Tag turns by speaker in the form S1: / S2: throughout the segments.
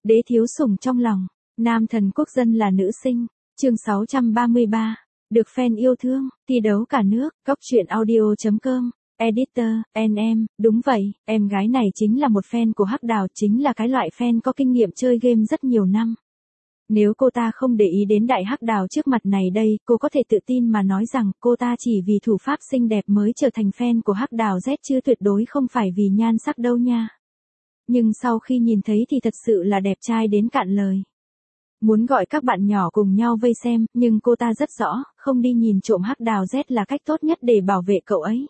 S1: Đế thiếu sủng trong lòng, nam thần quốc dân là nữ sinh, chương 633, được fan yêu thương, thi đấu cả nước, góc truyện audio.com, editor, em, đúng vậy, em gái này chính là một fan của Hắc Đào, chính là cái loại fan có kinh nghiệm chơi game rất nhiều năm. Nếu cô ta không để ý đến đại Hắc Đào trước mặt này đây, cô có thể tự tin mà nói rằng cô ta chỉ vì thủ pháp xinh đẹp mới trở thành fan của Hắc Đào Z chứ tuyệt đối không phải vì nhan sắc đâu nha. Nhưng sau khi nhìn thấy thì thật sự là đẹp trai đến cạn lời. Muốn gọi các bạn nhỏ cùng nhau vây xem, nhưng cô ta rất rõ, không đi nhìn trộm Hắc Đào Z là cách tốt nhất để bảo vệ cậu ấy.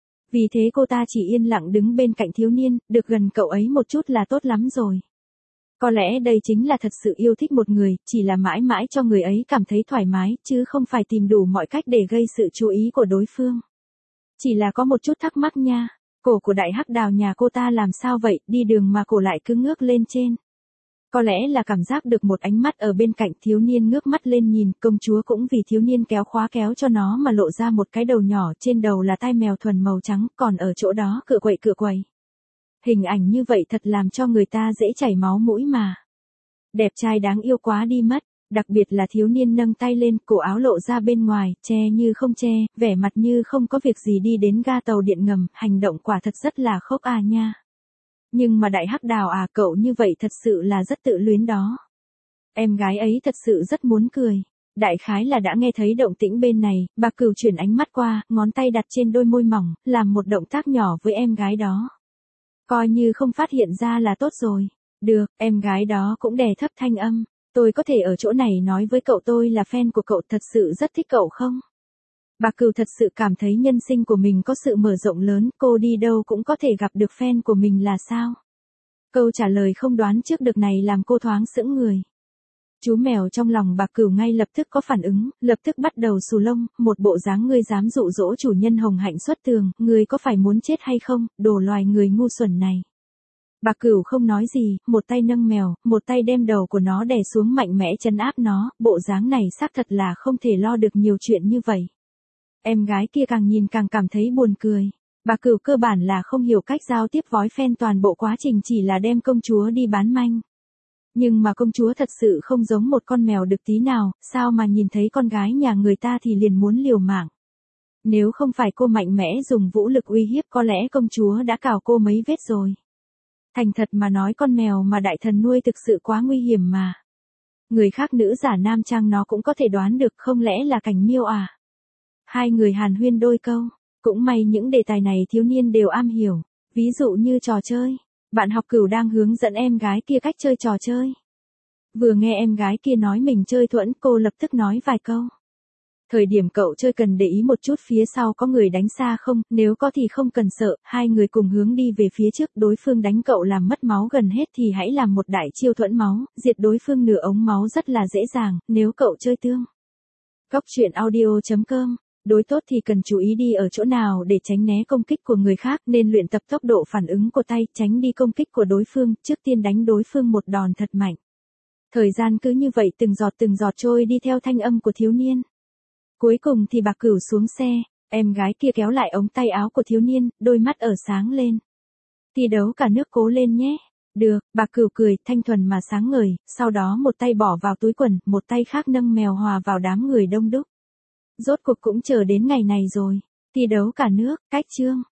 S1: Vì thế cô ta chỉ yên lặng đứng bên cạnh thiếu niên, được gần cậu ấy một chút là tốt lắm rồi. Có lẽ đây chính là thật sự yêu thích một người, chỉ là mãi mãi cho người ấy cảm thấy thoải mái, chứ không phải tìm đủ mọi cách để gây sự chú ý của đối phương. Chỉ là có một chút thắc mắc nha, cổ của đại Hắc Đào nhà cô ta làm sao vậy, đi đường mà cổ lại cứ ngước lên trên. Có lẽ là cảm giác được một ánh mắt ở bên cạnh, thiếu niên ngước mắt lên nhìn, công chúa cũng vì thiếu niên kéo khóa kéo cho nó mà lộ ra một cái đầu nhỏ, trên đầu là tai mèo thuần màu trắng, còn ở chỗ đó cựa quậy. Hình ảnh như vậy thật làm cho người ta dễ chảy máu mũi mà. Đẹp trai đáng yêu quá đi mất, đặc biệt là thiếu niên nâng tay lên, cổ áo lộ ra bên ngoài, che như không che, vẻ mặt như không có việc gì đi đến ga tàu điện ngầm, hành động quả thật rất là khốc à nha. Nhưng mà đại Hắc Đào à, cậu như vậy thật sự là rất tự luyến đó. Em gái ấy thật sự rất muốn cười. Đại khái là đã nghe thấy động tĩnh bên này, bà Cửu chuyển ánh mắt qua, ngón tay đặt trên đôi môi mỏng, làm một động tác nhỏ với em gái đó. Coi như không phát hiện ra là tốt rồi. Được, em gái đó cũng đè thấp thanh âm. Tôi có thể ở chỗ này nói với cậu tôi là fan của cậu, thật sự rất thích cậu không? Bà Cửu thật sự cảm thấy nhân sinh của mình có sự mở rộng lớn, cô đi đâu cũng có thể gặp được fan của mình là sao? Câu trả lời không đoán trước được này làm cô thoáng sững người. Chú mèo trong lòng bà Cửu ngay lập tức có phản ứng, lập tức bắt đầu xù lông, một bộ dáng ngươi dám dụ dỗ chủ nhân hồng hạnh xuất tường, ngươi có phải muốn chết hay không, đồ loài người ngu xuẩn này. Bà Cửu không nói gì, một tay nâng mèo, một tay đem đầu của nó đè xuống mạnh mẽ trấn áp nó, bộ dáng này xác thật là không thể lo được nhiều chuyện như vậy. Em gái kia càng nhìn càng cảm thấy buồn cười. Bà Cửu cơ bản là không hiểu cách giao tiếp với fan, toàn bộ quá trình chỉ là đem công chúa đi bán manh. Nhưng mà công chúa thật sự không giống một con mèo được tí nào, sao mà nhìn thấy con gái nhà người ta thì liền muốn liều mạng. Nếu không phải cô mạnh mẽ dùng vũ lực uy hiếp, có lẽ công chúa đã cào cô mấy vết rồi. Thành thật mà nói, con mèo mà đại thần nuôi thực sự quá nguy hiểm mà. Người khác nữ giả nam trang nó cũng có thể đoán được, không lẽ là Cảnh Miêu à? Hai người hàn huyên đôi câu, cũng may những đề tài này thiếu niên đều am hiểu, ví dụ như trò chơi. Bạn học Cửu đang hướng dẫn em gái kia cách chơi trò chơi. Vừa nghe em gái kia nói mình chơi thuẫn, cô lập tức nói vài câu. Thời điểm cậu chơi cần để ý một chút phía sau có người đánh xa không, nếu có thì không cần sợ, hai người cùng hướng đi về phía trước, đối phương đánh cậu làm mất máu gần hết thì hãy làm một đại chiêu thuẫn máu, diệt đối phương nửa ống máu rất là dễ dàng, nếu cậu chơi tương. Góc truyện audio.com. Đối tốt thì cần chú ý đi ở chỗ nào để tránh né công kích của người khác, nên luyện tập tốc độ phản ứng của tay, tránh đi công kích của đối phương, trước tiên đánh đối phương một đòn thật mạnh. Thời gian cứ như vậy từng giọt trôi đi theo thanh âm của thiếu niên. Cuối cùng thì bà Cửu xuống xe, em gái kia kéo lại ống tay áo của thiếu niên, đôi mắt ở sáng lên. Thi đấu cả nước cố lên nhé. Được, bà Cửu cười, thanh thuần mà sáng ngời, sau đó một tay bỏ vào túi quần, một tay khác nâng mèo hòa vào đám người đông đúc. Rốt cuộc cũng chờ đến ngày này rồi. Thi đấu cả nước, cách chương.